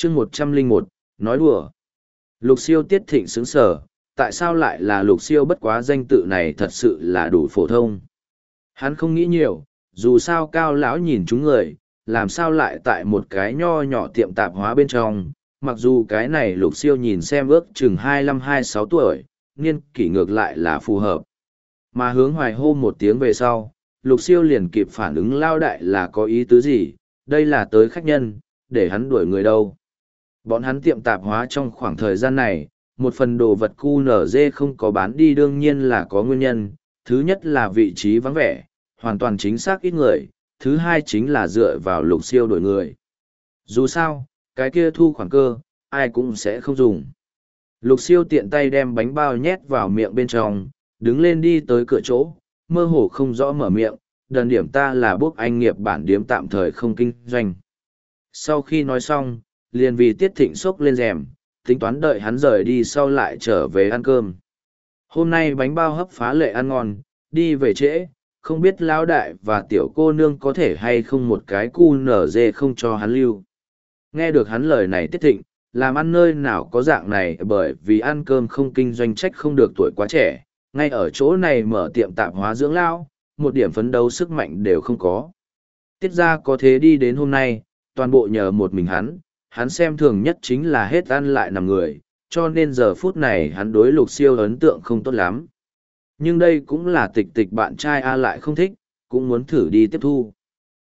chương 101, nói đùa. Lục Siêu Tiết Thịnh sướng sở, tại sao lại là Lục Siêu, bất quá danh tự này thật sự là đủ phổ thông. Hắn không nghĩ nhiều, dù sao Cao lão nhìn chúng người, làm sao lại tại một cái nho nhỏ tiệm tạp hóa bên trong, mặc dù cái này Lục Siêu nhìn xem ước chừng 25-26 tuổi, niên kỷ ngược lại là phù hợp. Mà Hướng Hoài hô một tiếng về sau, Lục Siêu liền kịp phản ứng lao đại là có ý tứ gì, đây là tới khách nhân, để hắn đuổi người đâu. Bọn hắn tiệm tạp hóa trong khoảng thời gian này, một phần đồ vật QNZ không có bán đi đương nhiên là có nguyên nhân, thứ nhất là vị trí vắng vẻ, hoàn toàn chính xác ít người, thứ hai chính là dựa vào Lục Siêu đổi người. Dù sao, cái kia thu khoản cơ, ai cũng sẽ không dùng. Lục Siêu tiện tay đem bánh bao nhét vào miệng bên trong, đứng lên đi tới cửa chỗ, mơ hồ không rõ mở miệng, đần điểm ta là bốc anh nghiệp bản điếm tạm thời không kinh doanh. Sau khi nói xong, liền vì Tiết Thịnh xốc lên rèm, tính toán đợi hắn rời đi sau lại trở về ăn cơm. Hôm nay bánh bao hấp phá lệ ăn ngon, đi về trễ, không biết lão đại và tiểu cô nương có thể hay không một cái cu nở dê không cho hắn lưu. Nghe được hắn lời này Tiết Thịnh, làm ăn nơi nào có dạng này, bởi vì ăn cơm không kinh doanh trách không được tuổi quá trẻ, ngay ở chỗ này mở tiệm tạp hóa dưỡng lão, một điểm phấn đấu sức mạnh đều không có. Tiết ra có thế đi đến hôm nay, toàn bộ nhờ một mình hắn xem thường nhất chính là hết ăn lại nằm người, cho nên giờ phút này hắn đối Lục Siêu ấn tượng không tốt lắm. Nhưng đây cũng là tịch tịch bạn trai A lại không thích, cũng muốn thử đi tiếp thu.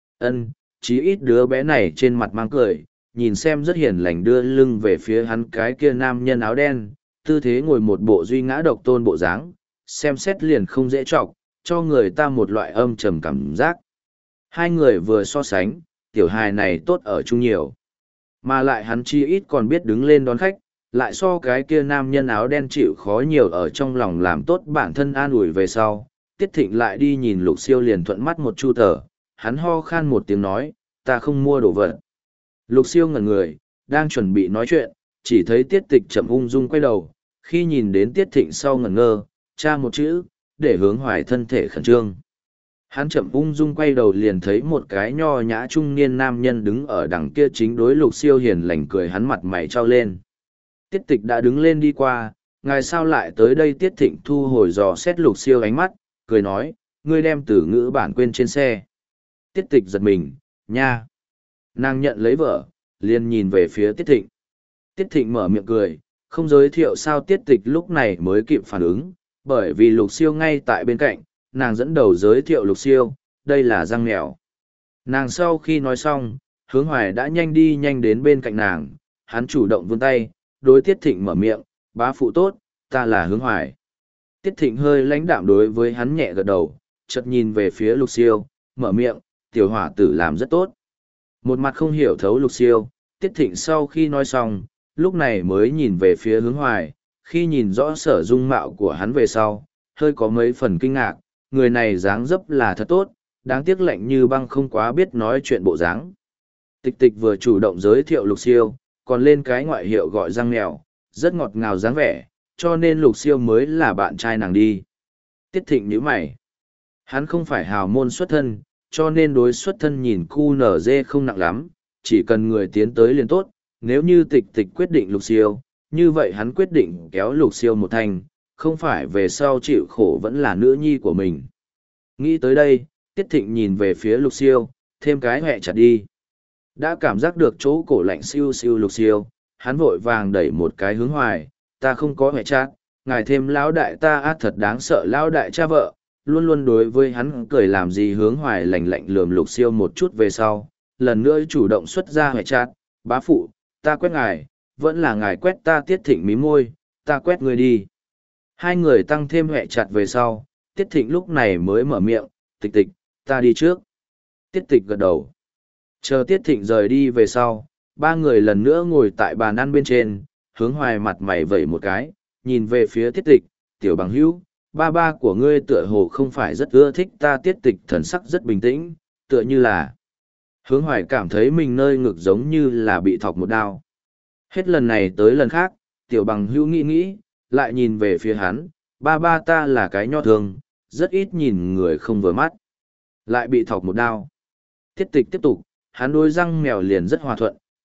Chí ít đứa bé này trên mặt mang cười, nhìn xem rất hiền lành đưa lưng về phía hắn cái kia nam nhân áo đen, tư thế ngồi một bộ duy ngã độc tôn bộ dáng, xem xét liền không dễ trọc, cho người ta một loại âm trầm cảm giác. Hai người vừa so sánh, tiểu hài này tốt ở chung nhiều. Mà lại hắn chi ít còn biết đứng lên đón khách, lại so cái kia nam nhân áo đen chịu khó nhiều ở trong lòng làm tốt bản thân an ủi về sau. Tiết Thịnh lại đi nhìn Lục Siêu liền thuận mắt một chu tờ, hắn ho khan một tiếng nói, ta không mua đồ vật. Lục Siêu ngẩn người, đang chuẩn bị nói chuyện, chỉ thấy Tiết Tịch chậm ung dung quay đầu, khi nhìn đến Tiết Thịnh sau ngẩn ngơ, tra một chữ, để Hướng Hoài thân thể khẩn trương. Hắn chậm ung dung quay đầu liền thấy một cái nho nhã trung niên nam nhân đứng ở đằng kia chính đối Lục Siêu hiền lành cười, hắn mặt mày trao lên. Tiết Tịch đã đứng lên đi qua, ngài sao lại tới đây? Tiết Thịnh thu hồi dò xét Lục Siêu ánh mắt, cười nói, ngươi đem từ ngữ bản quên trên xe. Tiết Tịch giật mình, nha. Nàng nhận lấy vợ, liền nhìn về phía Tiết Thịnh. Tiết Thịnh mở miệng cười, không giới thiệu sao? Tiết Tịch lúc này mới kịp phản ứng, bởi vì Lục Siêu ngay tại bên cạnh, nàng dẫn đầu giới thiệu Lục Siêu, đây là Giang Mèo. Nàng sau khi nói xong, Hướng Hoài đã nhanh đi nhanh đến bên cạnh nàng, hắn chủ động vươn tay, đối Tiết Thịnh mở miệng, bá phụ tốt, ta là Hướng Hoài. Tiết Thịnh hơi lãnh đạm đối với hắn nhẹ gật đầu, chợt nhìn về phía Lục Siêu, mở miệng, tiểu hỏa tử làm rất tốt. Một mặt không hiểu thấu Lục Siêu, Tiết Thịnh sau khi nói xong, lúc này mới nhìn về phía Hướng Hoài, khi nhìn rõ sở dung mạo của hắn về sau, hơi có mấy phần kinh ngạc, người này dáng dấp là thật tốt, đáng tiếc lạnh như băng không quá biết nói chuyện bộ dáng. Tịch Tịch vừa chủ động giới thiệu Lục Siêu, còn lên cái ngoại hiệu gọi Giang Mèo, rất ngọt ngào dáng vẻ, cho nên Lục Siêu mới là bạn trai nàng đi. Tiết Thịnh nhíu mày. Hắn không phải hào môn xuất thân, cho nên đối xuất thân nhìn QNZ không nặng lắm, chỉ cần người tiến tới liền tốt. Nếu như Tịch Tịch quyết định Lục Siêu, như vậy hắn quyết định kéo Lục Siêu một thành, không phải về sau chịu khổ vẫn là nữ nhi của mình. Nghĩ tới đây, Tiết Thịnh nhìn về phía Lục Siêu, thêm cái hẹ chặt đi. Đã cảm giác được chỗ cổ lạnh siêu siêu Lục Siêu, hắn vội vàng đẩy một cái Hướng Hoài, ta không có hẹ chặt, ngài thêm lão đại ta thật đáng sợ. Lão đại cha vợ, luôn luôn đối với hắn cười làm gì. Hướng Hoài lạnh lạnh lườm Lục Siêu một chút về sau, lần nữa chủ động xuất ra hẹ chặt, bá phụ, ta quét ngài, vẫn là ngài quét ta. Tiết Thịnh mím môi, ta quét người đi. Hai người tăng thêm hẹ chặt về sau, Tiết Thịnh lúc này mới mở miệng, Tịch Tịch, ta đi trước. Tiết Tịch gật đầu. Chờ Tiết Thịnh rời đi về sau, ba người lần nữa ngồi tại bàn ăn bên trên, Hướng Hoài mặt mày vẩy một cái, nhìn về phía Tiết Tịch, tiểu bằng hữu, ba của ngươi tựa hồ không phải rất ưa thích ta. Tiết Tịch thần sắc rất bình tĩnh, tựa như là Hướng Hoài cảm thấy mình nơi ngực giống như là bị thọc một đao. Hết lần này tới lần khác, tiểu bằng hữu nghĩ, lại nhìn về phía hắn, ba ta là cái nho thường, rất ít nhìn người không vừa mắt. Lại bị thọc một đao. Tiết Tịch tiếp tục, hắn đối Giang Mèo liền rất hòa thuận,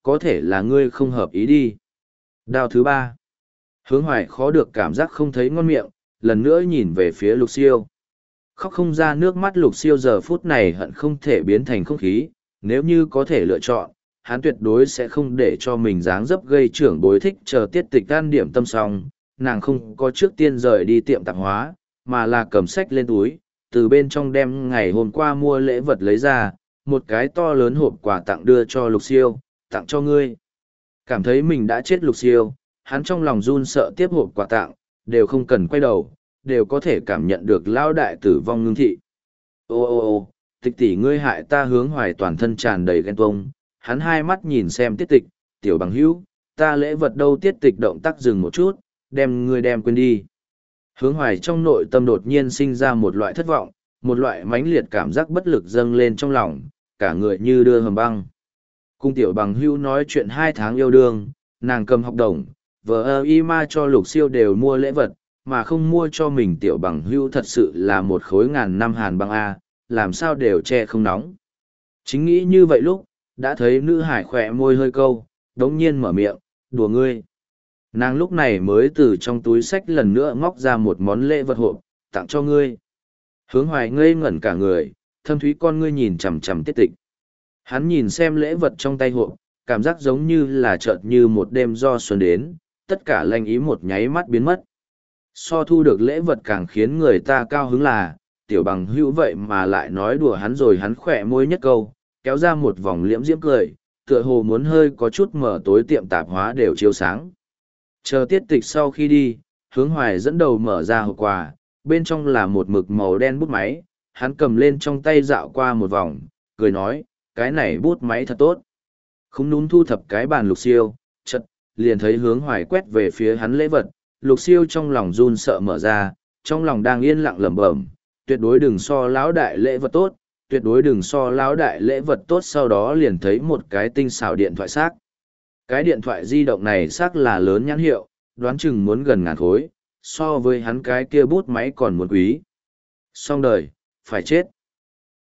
có thể là ngươi không hợp ý đi. Đao thứ ba. Hướng Hoài khó được cảm giác không thấy ngon miệng, lần nữa nhìn về phía Lục Siêu. Khóc không ra nước mắt Lục Siêu giờ phút này hận không thể biến thành không khí, nếu như có thể lựa chọn, hắn tuyệt đối sẽ không để cho mình dáng dấp gây trưởng bối thích chờ tiết tịch tan điểm tâm xong, nàng không có trước tiên rời đi tiệm tạp hóa, mà là cầm sách lên túi, từ bên trong đem ngày hôm qua mua lễ vật lấy ra, một cái to lớn hộp quà tặng đưa cho Lục Siêu, tặng cho ngươi. Cảm thấy mình đã chết Lục Siêu, hắn trong lòng run sợ tiếp hộp quà tặng, đều không cần quay đầu, đều có thể cảm nhận được lao đại tử vong ngưng thị. Ô ô ô, tịch tỷ ngươi hại ta. Hướng Hoài toàn thân tràn đầy ghen tuông, hắn hai mắt nhìn xem tiết tịch, tiểu bằng hữu, ta lễ vật đâu. Tiết tịch động tác dừng một chút, đem ngươi đem quên đi. Hướng Hoài trong nội tâm đột nhiên sinh ra một loại thất vọng, một loại mãnh liệt cảm giác bất lực dâng lên trong lòng, cả người như đưa hầm băng. Cung tiểu bằng hữu nói chuyện 2 tháng yêu đương, nàng cầm học đồng, vợ y ma cho Lục Siêu đều mua lễ vật, mà không mua cho mình tiểu bằng hữu thật sự là một khối ngàn năm hàn băng A, làm sao đều che không nóng. Chính nghĩ như vậy lúc, đã thấy nữ hải khỏe môi hơi câu, đống nhiên mở miệng, đùa ngươi. Nàng lúc này mới từ trong túi sách lần nữa móc ra một món lễ vật hộp, tặng cho ngươi. Hướng Hoài ngây ngẩn cả người, thâm thúy con ngươi nhìn chằm chằm tiết tịch. Hắn nhìn xem lễ vật trong tay hộp, cảm giác giống như là chợt như một đêm do xuân đến, tất cả lanh ý một nháy mắt biến mất. So thu được lễ vật càng khiến người ta cao hứng là, tiểu bằng hữu vậy mà lại nói đùa hắn rồi. Hắn khỏe môi nhất câu, kéo ra một vòng liễm diễm cười, tựa hồ muốn hơi có chút mở tối tiệm tạp hóa đều chiếu sáng. Chờ tiết tịch sau khi đi, Hướng Hoài dẫn đầu mở ra hộp quà, bên trong là một mực màu đen bút máy, hắn cầm lên trong tay dạo qua một vòng, cười nói, cái này bút máy thật tốt. Không núm thu thập cái bàn Lục Siêu, chật, liền thấy Hướng Hoài quét về phía hắn lễ vật, Lục Siêu trong lòng run sợ mở ra, trong lòng đang yên lặng lẩm bẩm, tuyệt đối đừng so lão đại lễ vật tốt, tuyệt đối đừng so lão đại lễ vật tốt. Sau đó liền thấy một cái tinh xảo điện thoại xác. Cái điện thoại di động này xác là lớn nhãn hiệu, đoán chừng muốn gần ngàn khối, so với hắn cái kia bút máy còn muốn quý. Xong đời, phải chết.